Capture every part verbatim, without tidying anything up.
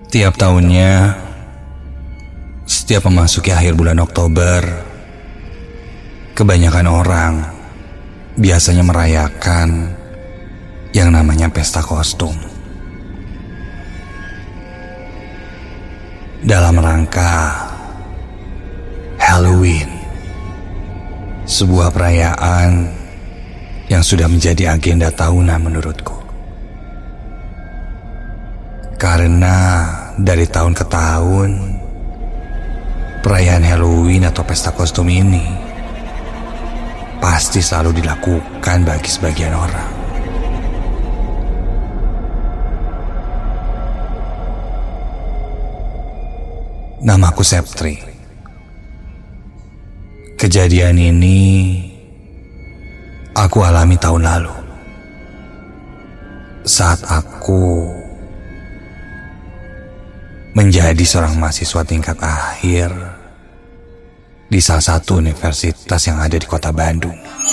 Tiap tahunnya, setiap memasuki akhir bulan Oktober, kebanyakan orang biasanya merayakan yang namanya pesta kostum. Dalam rangka Halloween, sebuah perayaan yang sudah menjadi agenda tahunan menurutku. Karena dari tahun ke tahun, perayaan Halloween atau pesta kostum ini pasti selalu dilakukan bagi sebagian orang. Namaku Septri. Kejadian ini aku alami tahun lalu, saat aku menjadi seorang mahasiswa tingkat akhir di salah satu universitas yang ada di kota Bandung.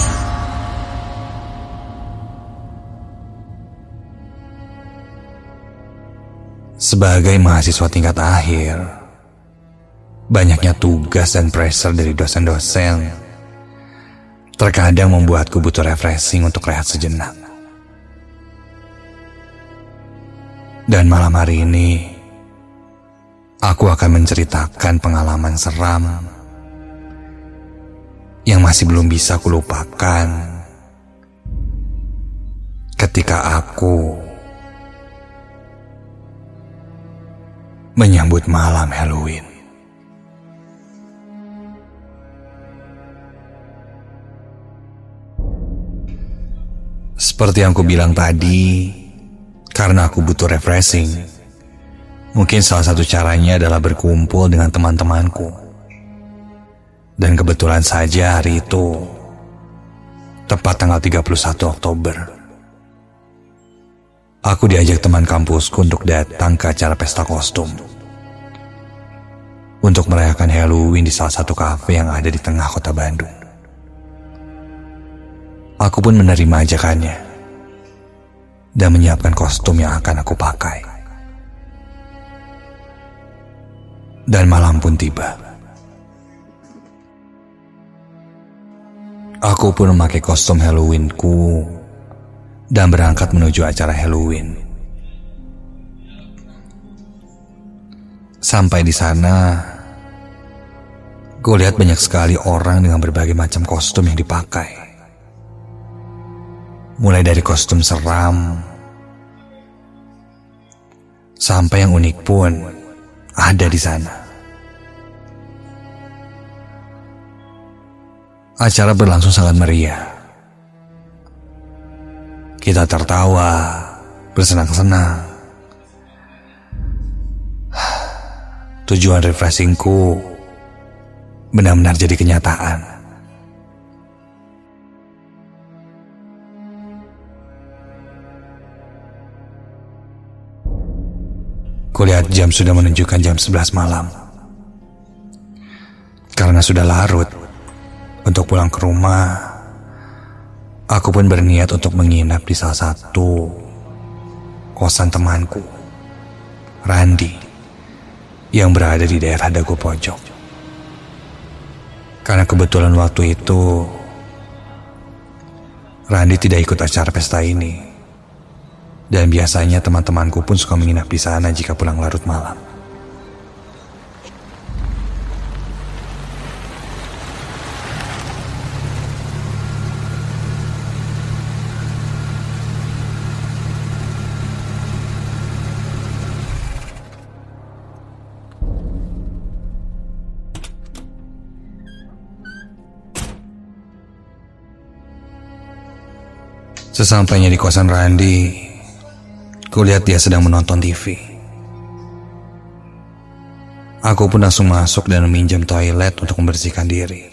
Sebagai mahasiswa tingkat akhir, banyaknya tugas dan pressure dari dosen-dosen terkadang membuatku butuh refreshing untuk rehat sejenak. Dan malam hari ini, aku akan menceritakan pengalaman seram yang masih belum bisa kulupakan ketika aku menyambut malam Halloween. Seperti yang aku bilang tadi, karena aku butuh refreshing, mungkin salah satu caranya adalah berkumpul dengan teman-temanku. Dan kebetulan saja hari itu tepat tanggal tiga puluh satu Oktober. Aku diajak teman kampusku untuk datang ke acara pesta kostum untuk merayakan Halloween di salah satu kafe yang ada di tengah kota Bandung. Aku pun menerima ajakannya dan menyiapkan kostum yang akan aku pakai. Dan malam pun tiba. Aku pun memakai kostum Halloweenku dan berangkat menuju acara Halloween. Sampai di sana, gue lihat banyak sekali orang dengan berbagai macam kostum yang dipakai. Mulai dari kostum seram, sampai yang unik pun ada di sana. Acara berlangsung sangat meriah. Kita tertawa, bersenang-senang. Tujuan refreshingku benar-benar jadi kenyataan. Kulihat jam sudah menunjukkan jam sebelas malam. Karena sudah larut untuk pulang ke rumah, aku pun berniat untuk menginap di salah satu kosan temanku, Randi, yang berada di daerah Dago Pojok. Karena kebetulan waktu itu Randi tidak ikut acara pesta ini, dan biasanya teman-temanku pun suka menginap di sana jika pulang larut malam. Sesampainya di kosan Randi, kulihat dia sedang menonton T V. Aku pun langsung masuk dan meminjam toilet untuk membersihkan diri.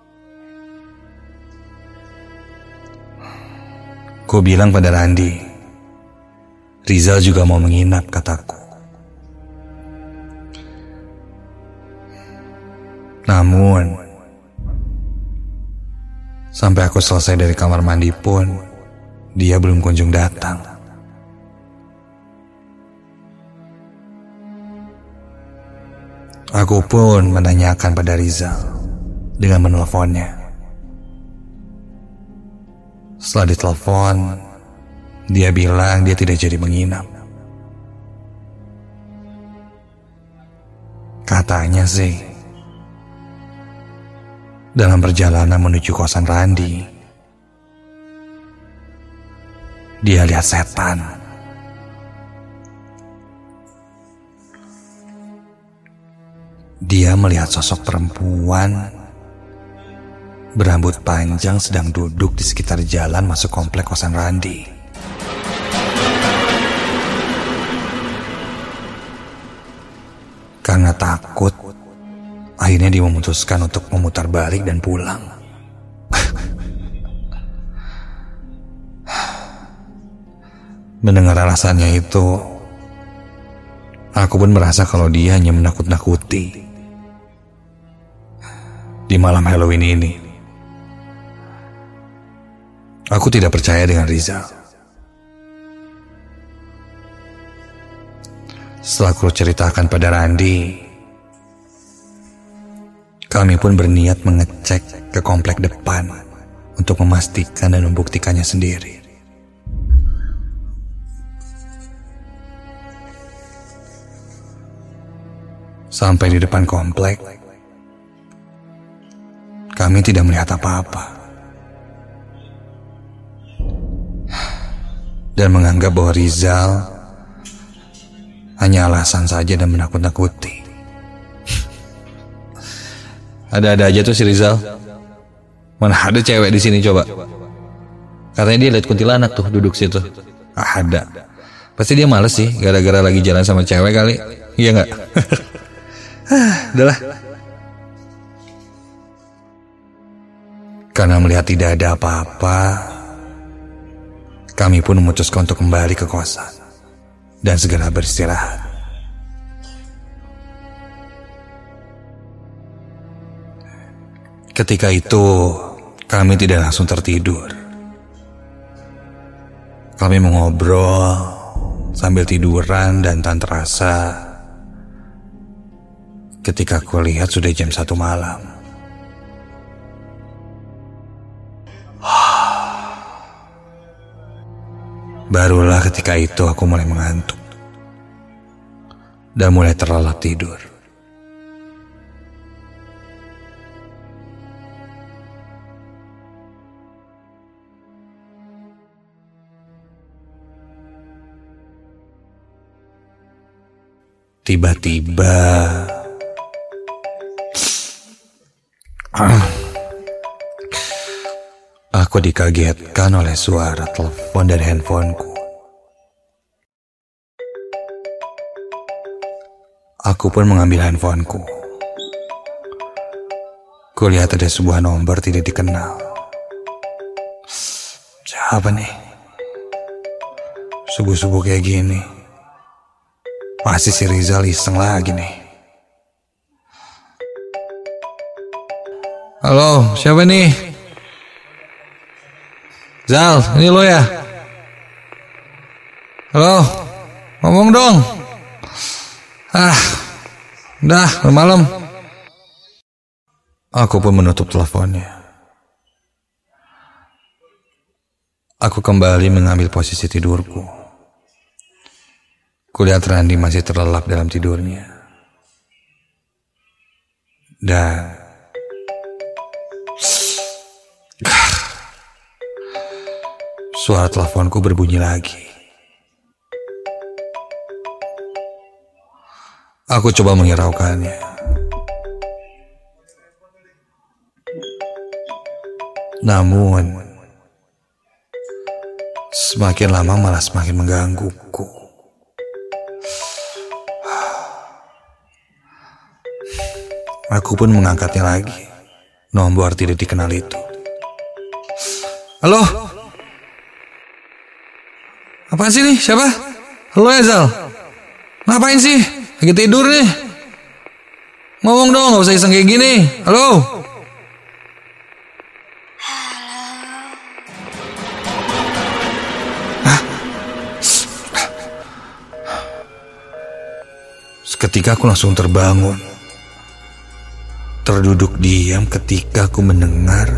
Ku bilang pada Randi, Rizal juga mau menginap, kataku. Namun, sampai aku selesai dari kamar mandi pun, dia belum kunjung datang. Aku pun menanyakan pada Rizal dengan menelponnya. Setelah ditelepon, dia bilang dia tidak jadi menginap. Katanya sih, dalam perjalanan menuju kosan Randi, dia lihat setan. Dia melihat sosok perempuan berambut panjang sedang duduk di sekitar jalan masuk komplek kosan Randi. Karena takut, akhirnya dia memutuskan untuk memutar balik dan pulang. Mendengar alasannya itu, aku pun merasa kalau dia hanya menakut-nakuti. Di malam Halloween ini, aku tidak percaya dengan Rizal. Setelah aku ceritakan pada Randi, kami pun berniat mengecek ke komplek depan untuk memastikan dan membuktikannya sendiri. Sampai di depan komplek, kami tidak melihat apa-apa dan menganggap bahwa Rizal hanya alasan saja dan menakut-nakuti. Ada-ada aja tuh si Rizal. Mana ada cewek di sini coba? Katanya dia lihat kuntilanak tuh duduk situ. Ah, ada. Pasti dia males sih, gara-gara lagi jalan sama cewek kali. Iya nggak? Udahlah. Karena melihat tidak ada apa-apa, kami pun memutuskan untuk kembali ke kosan dan segera beristirahat. Ketika itu, kami tidak langsung tertidur. Kami mengobrol sambil tiduran dan tak terasa ketika aku lihat sudah jam satu malam. Barulah ketika itu aku mulai mengantuk dan mulai terlelap tidur. Tiba-tiba aku dikagetkan oleh suara telepon dari handphoneku. Aku pun mengambil handphoneku. Kulihat ada sebuah nomor tidak dikenal. Siapa nih? Subuh-subuh kayak gini. Pasti si Rizal iseng lagi nih. Halo, siapa nih? Zal, ini lo ya? Halo, ngomong dong. Ah, udah, udah malam. Aku pun menutup teleponnya. Aku kembali mengambil posisi tidurku. Kulihat Randi masih terlelap dalam tidurnya. Dan suara teleponku berbunyi lagi. Aku coba menghiraukannya. Namun semakin lama malah semakin menggangguku. Aku pun mengangkatnya lagi. Nomor tidak dikenal itu. Halo? Apaan sih nih? Siapa? Halo ya Zal? Ngapain sih? Lagi tidur nih. Ngomong dong, gak usah iseng kayak gini. Halo? Hah? Seketika aku langsung terbangun terduduk diam ketika aku mendengar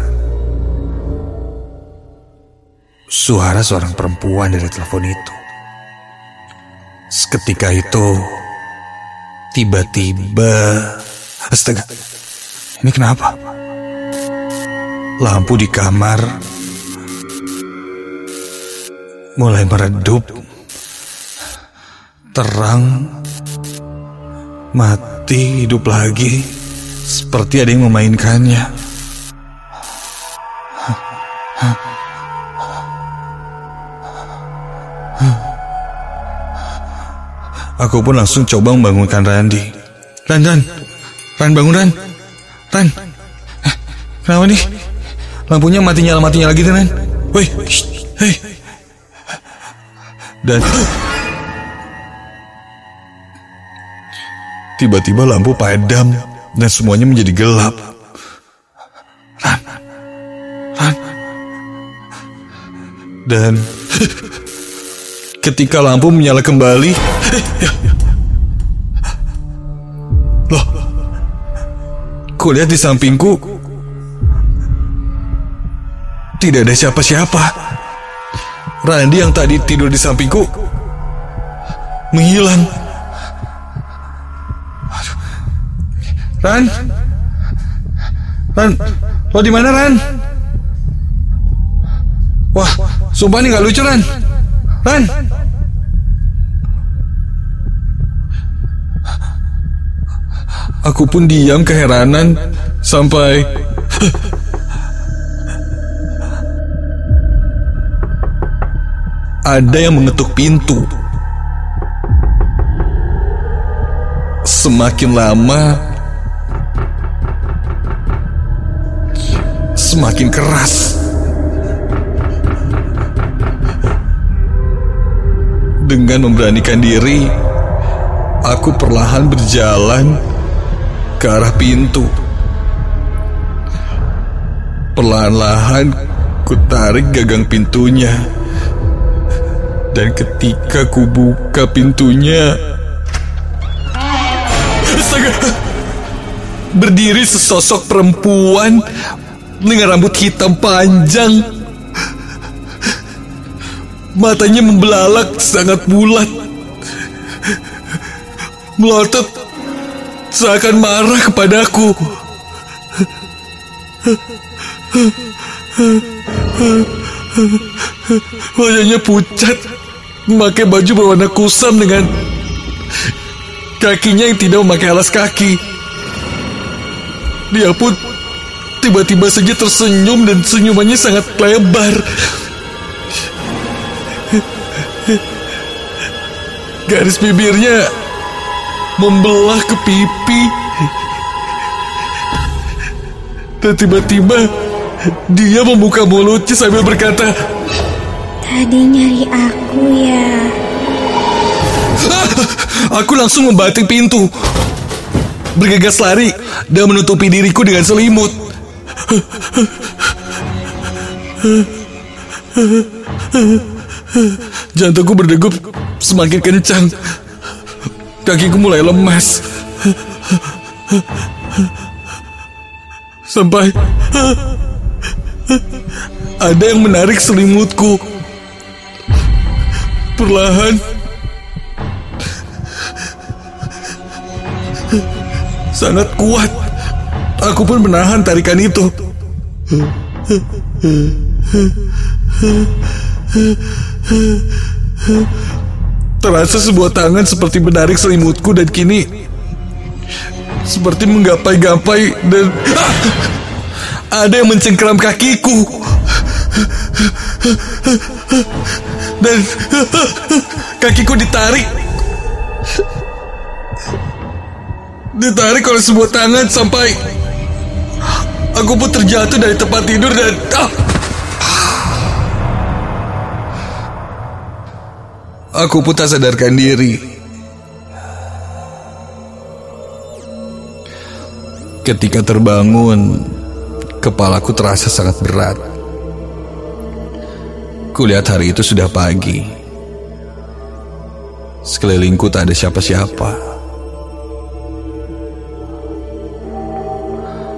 suara seorang perempuan dari telepon itu. Seketika itu, tiba-tiba, astaga, ini kenapa? Lampu di kamar mulai meredup, terang, mati, hidup lagi, seperti ada yang memainkannya. Aku pun langsung coba membangunkan Randi. Ran, Ran, Ran bangun Ran, Ran. Eh, kenapa nih? Lampunya mati nyala mati nyala gitu Ran. Woi, hei. Dan tiba-tiba lampu padam dan semuanya menjadi gelap. Ran, Ran. Dan ketika lampu menyala kembali, loh, kulihat di sampingku tidak ada siapa-siapa. Randi yang tadi tidur di sampingku menghilang. Ran, Ran, lo di mana Ran? Wah, sumpah ini nggak lucu Ran, Ran. Aku pun diam keheranan sampai ada yang mengetuk pintu. Semakin lama, semakin keras. Dengan memberanikan diri, aku perlahan berjalan ke arah pintu. Perlahan-lahan ku tarik gagang pintunya. Dan ketika ku buka pintunya, astaga, berdiri sesosok perempuan dengan rambut hitam panjang. Matanya membelalak sangat bulat, melotot seakan marah kepadaku. Wajahnya pucat, memakai baju berwarna kusam dengan kakinya yang tidak memakai alas kaki. Dia pun tiba-tiba saja tersenyum dan senyumannya sangat lebar. Garis bibirnya membelah ke pipi. Dan tiba-tiba dia membuka mulutnya sambil berkata, "Tadi nyari aku ya?" Aku langsung membanting pintu, bergegas lari dan menutupi diriku dengan selimut. Jantungku berdegup semakin kencang. Kakiku mulai lemas. Sampai ada yang menarik selimutku. Perlahan sangat kuat, aku pun menahan tarikan itu. Terasa sebuah tangan seperti menarik selimutku dan kini seperti menggapai-gapai dan ah! Ada yang mencengkeram kakiku dan kakiku ditarik ditarik oleh sebuah tangan sampai aku pun terjatuh dari tempat tidur dan ah! Aku pun tak sadarkan diri. Ketika terbangun, kepalaku terasa sangat berat. Kulihat hari itu sudah pagi. Sekelilingku tak ada siapa-siapa.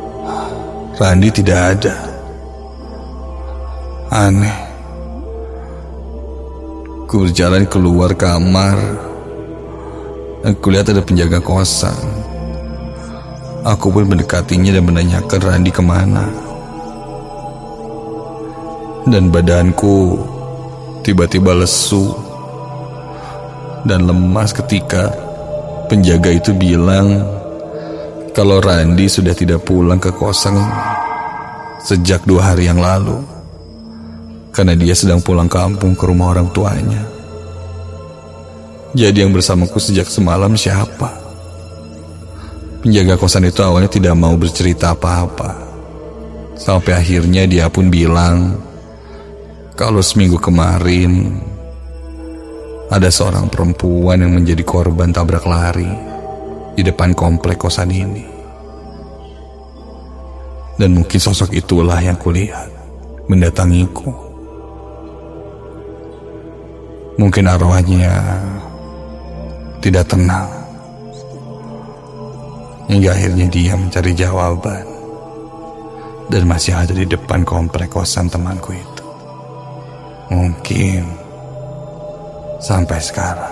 Randi tidak ada. Aneh. Ku berjalan keluar kamar. Aku lihat ada penjaga kosan. Aku pun mendekatinya dan menanyakan Randi kemana. Dan badanku tiba-tiba lesu dan lemas ketika penjaga itu bilang kalau Randi sudah tidak pulang ke kosan sejak dua hari yang lalu, karena dia sedang pulang kampung ke rumah orang tuanya. Jadi yang bersamaku sejak semalam siapa? Penjaga kosan itu awalnya tidak mau bercerita apa-apa, sampai akhirnya dia pun bilang kalau seminggu kemarin ada seorang perempuan yang menjadi korban tabrak lari di depan komplek kosan ini. Dan mungkin sosok itulah yang kulihat mendatangiku. Mungkin arwahnya tidak tenang, hingga akhirnya dia mencari jawaban dan masih ada di depan komplek kosan temanku itu. Mungkin sampai sekarang.